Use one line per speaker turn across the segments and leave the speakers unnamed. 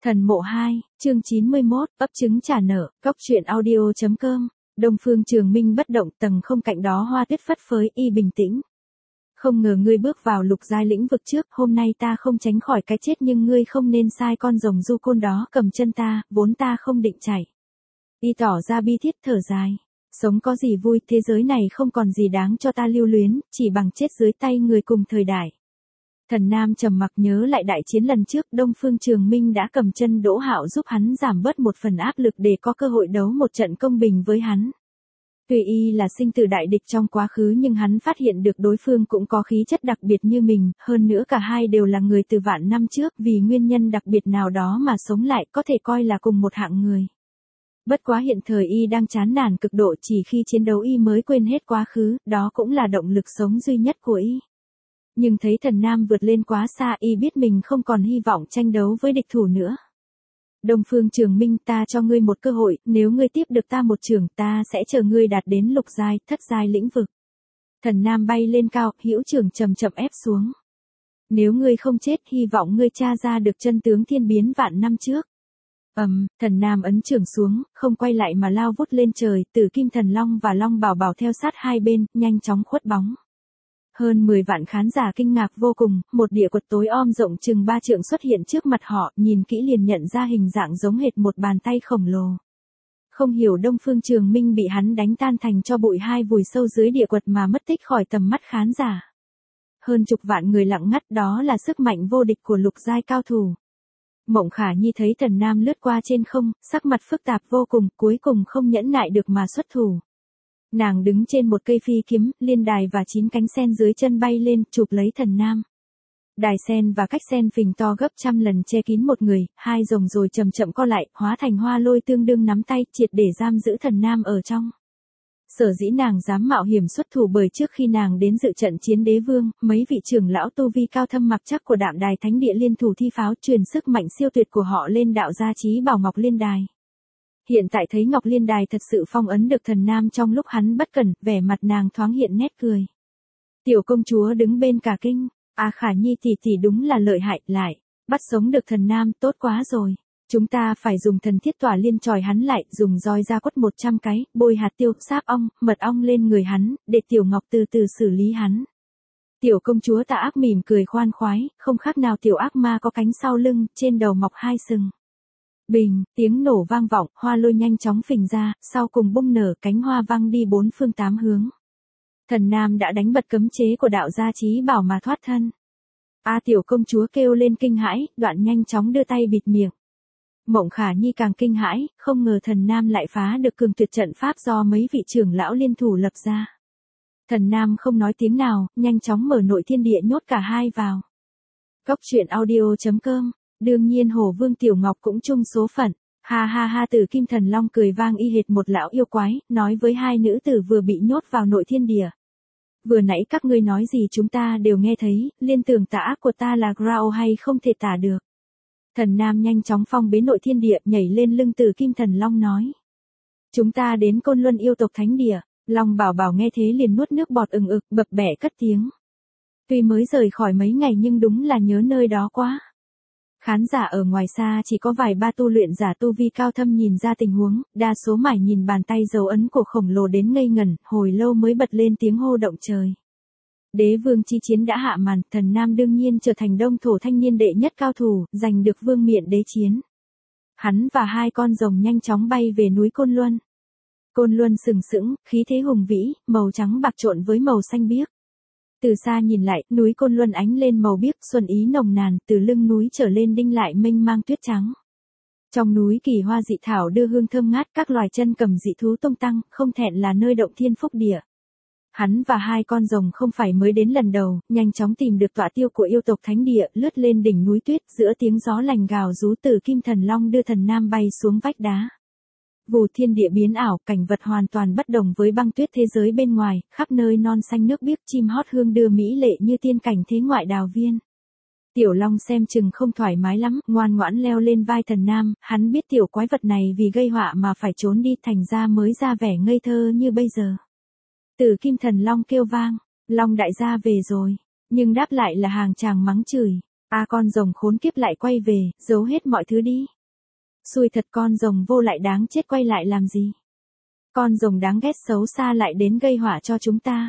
Thần mộ 2, chương 91, ấp trứng trả nở, góc truyện audio.com, Đông Phương Trường Minh bất động, tầng không cạnh đó hoa tuyết phất phới, y bình tĩnh. Không ngờ ngươi bước vào lục giai lĩnh vực trước, hôm nay ta không tránh khỏi cái chết nhưng ngươi không nên sai con rồng du côn đó cầm chân ta, vốn ta không định chạy. Y tỏ ra bi thiết thở dài. Sống có gì vui, thế giới này không còn gì đáng cho ta lưu luyến, chỉ bằng chết dưới tay người cùng thời đại. Thần Nam trầm mặc nhớ lại đại chiến lần trước, Đông Phương Trường Minh đã cầm chân Đỗ Hạo giúp hắn giảm bớt một phần áp lực để có cơ hội đấu một trận công bình với hắn. Tuy y là sinh tử đại địch trong quá khứ nhưng hắn phát hiện được đối phương cũng có khí chất đặc biệt như mình, hơn nữa cả hai đều là người từ vạn năm trước, vì nguyên nhân đặc biệt nào đó mà sống lại, có thể coi là cùng một hạng người. Bất quá hiện thời y đang chán nản cực độ, chỉ khi chiến đấu y mới quên hết quá khứ, đó cũng là động lực sống duy nhất của y. Nhưng thấy Thần Nam vượt lên quá xa, y biết mình không còn hy vọng tranh đấu với địch thủ nữa. Đông Phương Trường Minh, ta cho ngươi một cơ hội, nếu ngươi tiếp được ta một trường, ta sẽ chờ ngươi đạt đến lục giai, thất giai lĩnh vực. Thần Nam bay lên cao, hữu trường chậm chậm ép xuống. Nếu ngươi không chết, hy vọng ngươi tra ra được chân tướng thiên biến vạn năm trước. Thần Nam ấn trường xuống, không quay lại mà lao vút lên trời, Tử Kim Thần Long và Long Bảo Bảo theo sát hai bên, nhanh chóng khuất bóng. Hơn 10 vạn khán giả kinh ngạc vô cùng, một địa quật tối om rộng chừng 3 trượng xuất hiện trước mặt họ, nhìn kỹ liền nhận ra hình dạng giống hệt một bàn tay khổng lồ. Không hiểu Đông Phương Trường Minh bị hắn đánh tan thành cho bụi hai vùi sâu dưới địa quật mà mất tích khỏi tầm mắt khán giả. Hơn chục vạn người lặng ngắt, đó là sức mạnh vô địch của lục giai cao thủ. Mộng Khả Nhi thấy Thần Nam lướt qua trên không, sắc mặt phức tạp vô cùng, cuối cùng không nhẫn nại được mà xuất thủ. Nàng đứng trên một cây phi kiếm, liên đài và 9 cánh sen dưới chân bay lên, chụp lấy Thần Nam. Đài sen và cách sen phình to gấp trăm lần che kín một người, hai rồng rồi chậm chậm co lại, hóa thành hoa lôi tương đương nắm tay, triệt để giam giữ Thần Nam ở trong. Sở dĩ nàng dám mạo hiểm xuất thủ bởi trước khi nàng đến dự trận chiến đế vương, mấy vị trưởng lão tu vi cao thâm mặc chắc của Đạm Đài Thánh Địa liên thủ thi pháo truyền sức mạnh siêu tuyệt của họ lên đạo gia chí bảo Ngọc Liên Đài. Hiện tại thấy Ngọc Liên Đài thật sự phong ấn được Thần Nam trong lúc hắn bất cẩn, vẻ mặt nàng thoáng hiện nét cười. Tiểu công chúa đứng bên cả kinh, Khả Nhi tỷ đúng là lợi hại, lại bắt sống được Thần Nam, tốt quá rồi. Chúng ta phải dùng thần thiết tỏa liên chòi hắn lại, dùng roi ra quất 100 cái, bôi hạt tiêu, sáp ong, mật ong lên người hắn, để Tiểu Ngọc từ từ xử lý hắn. Tiểu công chúa Tạ Ác mỉm cười khoan khoái, không khác nào tiểu ác ma có cánh sau lưng, trên đầu mọc 2 sừng. Bình, tiếng nổ vang vọng, hoa lôi nhanh chóng phình ra, sau cùng bung nở, cánh hoa văng đi 4 phương 8 hướng. Thần Nam đã đánh bật cấm chế của đạo gia chí bảo mà thoát thân. Tiểu công chúa kêu lên kinh hãi, đoạn nhanh chóng đưa tay bịt miệng. Mộng Khả Nhi càng kinh hãi, không ngờ Thần Nam lại phá được cường tuyệt trận pháp do mấy vị trưởng lão liên thủ lập ra. Thần Nam không nói tiếng nào, nhanh chóng mở nội thiên địa nhốt cả hai vào. Góc truyện audio.com, đương nhiên Hổ Vương Tiểu Ngọc cũng chung số phận. Ha ha ha, Tử Kim Thần Long cười vang y hệt một lão yêu quái, nói với hai nữ tử vừa bị nhốt vào nội thiên địa. Vừa nãy các ngươi nói gì chúng ta đều nghe thấy, liên tưởng tà ác của ta là Grao hay không thể tả được. Thần Nam nhanh chóng phong bế nội thiên địa, nhảy lên lưng Tử Kim Thần Long nói. Chúng ta đến Côn Luân yêu tộc thánh địa. Long Bảo Bảo nghe thế liền nuốt nước bọt ừng ực, bập bẹ cất tiếng. Tuy mới rời khỏi mấy ngày nhưng đúng là nhớ nơi đó quá. Khán giả ở ngoài xa chỉ có vài ba tu luyện giả tu vi cao thâm nhìn ra tình huống, đa số mải nhìn bàn tay dấu ấn của khổng lồ đến ngây ngẩn, hồi lâu mới bật lên tiếng hô động trời. Đế vương chi chiến đã hạ màn, Thần Nam đương nhiên trở thành đông thổ thanh niên đệ nhất cao thủ, giành được vương miện đế chiến. Hắn và hai con rồng nhanh chóng bay về núi Côn Luân. Côn Luân sừng sững, khí thế hùng vĩ, màu trắng bạc trộn với màu xanh biếc. Từ xa nhìn lại, núi Côn Luân ánh lên màu biếc xuân ý nồng nàn, từ lưng núi trở lên đinh lại mênh mang tuyết trắng. Trong núi kỳ hoa dị thảo đưa hương thơm ngát, các loài chân cầm dị thú tung tăng, không thẹn là nơi động thiên phúc địa. Hắn và hai con rồng không phải mới đến lần đầu, nhanh chóng tìm được tọa tiêu của yêu tộc thánh địa, lướt lên đỉnh núi tuyết, giữa tiếng gió lành gào rú, Tử Kim Thần Long đưa Thần Nam bay xuống vách đá. Vù thiên địa biến ảo, cảnh vật hoàn toàn bất đồng với băng tuyết thế giới bên ngoài, khắp nơi non xanh nước biếc, chim hót hương đưa mỹ lệ như tiên cảnh thế ngoại đào viên. Tiểu Long xem chừng không thoải mái lắm, ngoan ngoãn leo lên vai Thần Nam, hắn biết tiểu quái vật này vì gây họa mà phải trốn đi, thành ra mới ra vẻ ngây thơ như bây giờ. Tử Kim Thần Long kêu vang, Long đại gia về rồi, nhưng đáp lại là hàng tràng mắng chửi. Con rồng khốn kiếp lại quay về, giấu hết mọi thứ đi. Xui thật, con rồng vô lại đáng chết quay lại làm gì? Con rồng đáng ghét xấu xa lại đến gây họa cho chúng ta.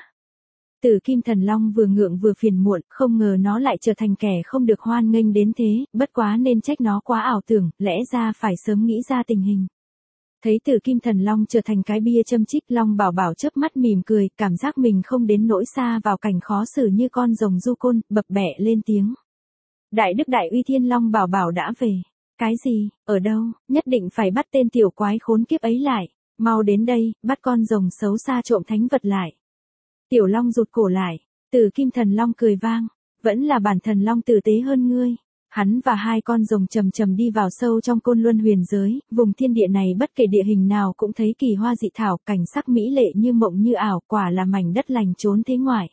Tử Kim Thần Long vừa ngượng vừa phiền muộn, không ngờ nó lại trở thành kẻ không được hoan nghênh đến thế, bất quá nên trách nó quá ảo tưởng, lẽ ra phải sớm nghĩ ra tình hình. Thấy Tử Kim Thần Long trở thành cái bia châm chích, Long Bảo Bảo chớp mắt mỉm cười, cảm giác mình không đến nỗi xa vào cảnh khó xử như con rồng du côn, bập bẹ lên tiếng. Đại đức đại uy Thiên Long Bảo Bảo đã về. Cái gì, ở đâu, nhất định phải bắt tên tiểu quái khốn kiếp ấy lại. Mau đến đây, bắt con rồng xấu xa trộm thánh vật lại. Tiểu Long rụt cổ lại, Tử Kim Thần Long cười vang, vẫn là bản thần Long tử tế hơn ngươi. Hắn và hai con rồng chầm chầm đi vào sâu trong côn luân huyền giới, vùng thiên địa này bất kể địa hình nào cũng thấy kỳ hoa dị thảo, cảnh sắc mỹ lệ như mộng như ảo, quả là mảnh đất lành trốn thế ngoại.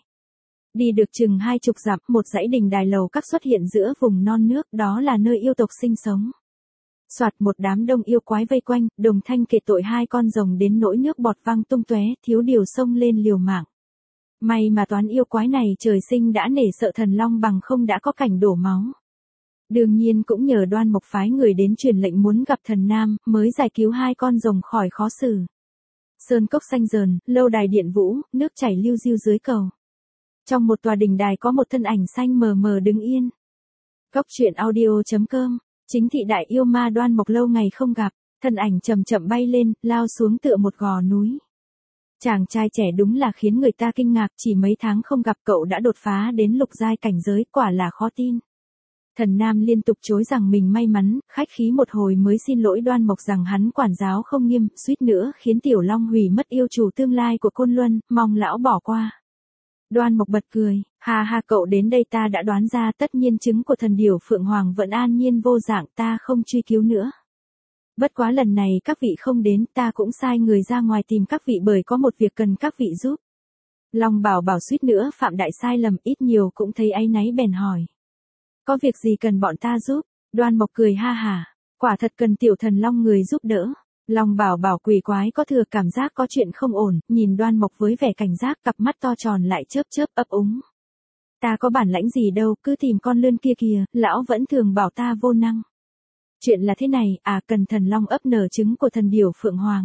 Đi được chừng 20 dặm, một dãy đình đài lầu các xuất hiện giữa vùng non nước, đó là nơi yêu tộc sinh sống. Soạt, một đám đông yêu quái vây quanh, đồng thanh kể tội hai con rồng đến nỗi nước bọt văng tung tóe, thiếu điều xông lên liều mạng. May mà toán yêu quái này trời sinh đã nể sợ thần long, bằng không đã có cảnh đổ máu. Đương nhiên cũng nhờ Đoan Mộc phái người đến truyền lệnh muốn gặp thần nam, mới giải cứu hai con rồng khỏi khó xử. Sơn cốc xanh rờn, lâu đài điện vũ, nước chảy liu riu dưới cầu. Trong một tòa đình đài có một thân ảnh xanh mờ mờ đứng yên. Cốc truyện audio.com, chính thị đại yêu ma Đoan Mộc lâu ngày không gặp, thân ảnh chậm chậm bay lên, lao xuống tựa một gò núi. Chàng trai trẻ đúng là khiến người ta kinh ngạc, chỉ mấy tháng không gặp cậu đã đột phá đến lục giai cảnh giới, quả là khó tin. Thần nam liên tục chối rằng mình may mắn, khách khí một hồi mới xin lỗi Đoan Mộc rằng hắn quản giáo không nghiêm, suýt nữa khiến Tiểu Long hủy mất yêu chủ tương lai của Côn Luân, mong lão bỏ qua. Đoan Mộc bật cười, ha ha, cậu đến đây ta đã đoán ra, tất nhiên trứng của thần điểu Phượng Hoàng vẫn an nhiên vô dạng, ta không truy cứu nữa. Bất quá lần này các vị không đến, ta cũng sai người ra ngoài tìm các vị bởi có một việc cần các vị giúp. Long Bảo Bảo suýt nữa phạm đại sai lầm, ít nhiều cũng thấy áy náy bèn hỏi. Có việc gì cần bọn ta giúp? Đoan Mộc cười ha hả, quả thật cần tiểu thần long người giúp đỡ. Long Bảo Bảo quỷ quái có thừa cảm giác có chuyện không ổn, nhìn Đoan Mộc với vẻ cảnh giác, cặp mắt to tròn lại chớp chớp, ấp úng. Ta có bản lãnh gì đâu, cứ tìm con lươn kia kìa, lão vẫn thường bảo ta vô năng. Chuyện là thế này, cần thần long ấp nở trứng của thần điểu Phượng Hoàng.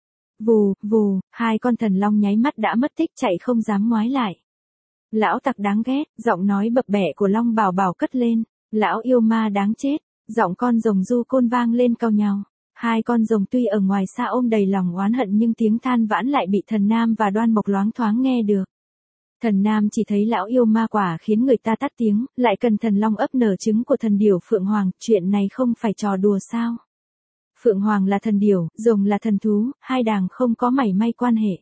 Vù, vù, hai con thần long nháy mắt đã mất tích, chạy không dám ngoái lại. Lão tặc đáng ghét, giọng nói bập bẹ của Long Bảo Bảo cất lên. Lão yêu ma đáng chết, giọng con rồng du côn vang lên cau nhàu. Hai con rồng tuy ở ngoài xa ôm đầy lòng oán hận nhưng tiếng than vãn lại bị thần nam và Đoan Mộc loáng thoáng nghe được. Thần nam chỉ thấy lão yêu ma quả khiến người ta tắt tiếng, lại cần thần long ấp nở trứng của thần điểu Phượng Hoàng, chuyện này không phải trò đùa sao? Phượng Hoàng là thần điểu, rồng là thần thú, hai đàng không có mảy may quan hệ.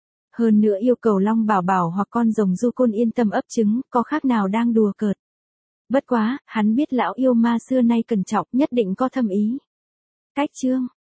Hơn nữa yêu cầu Long Bảo Bảo hoặc con rồng du côn yên tâm ấp trứng, có khác nào đang đùa cợt. Bất quá, hắn biết lão yêu ma xưa nay cẩn trọng, nhất định có thâm ý. Cách chương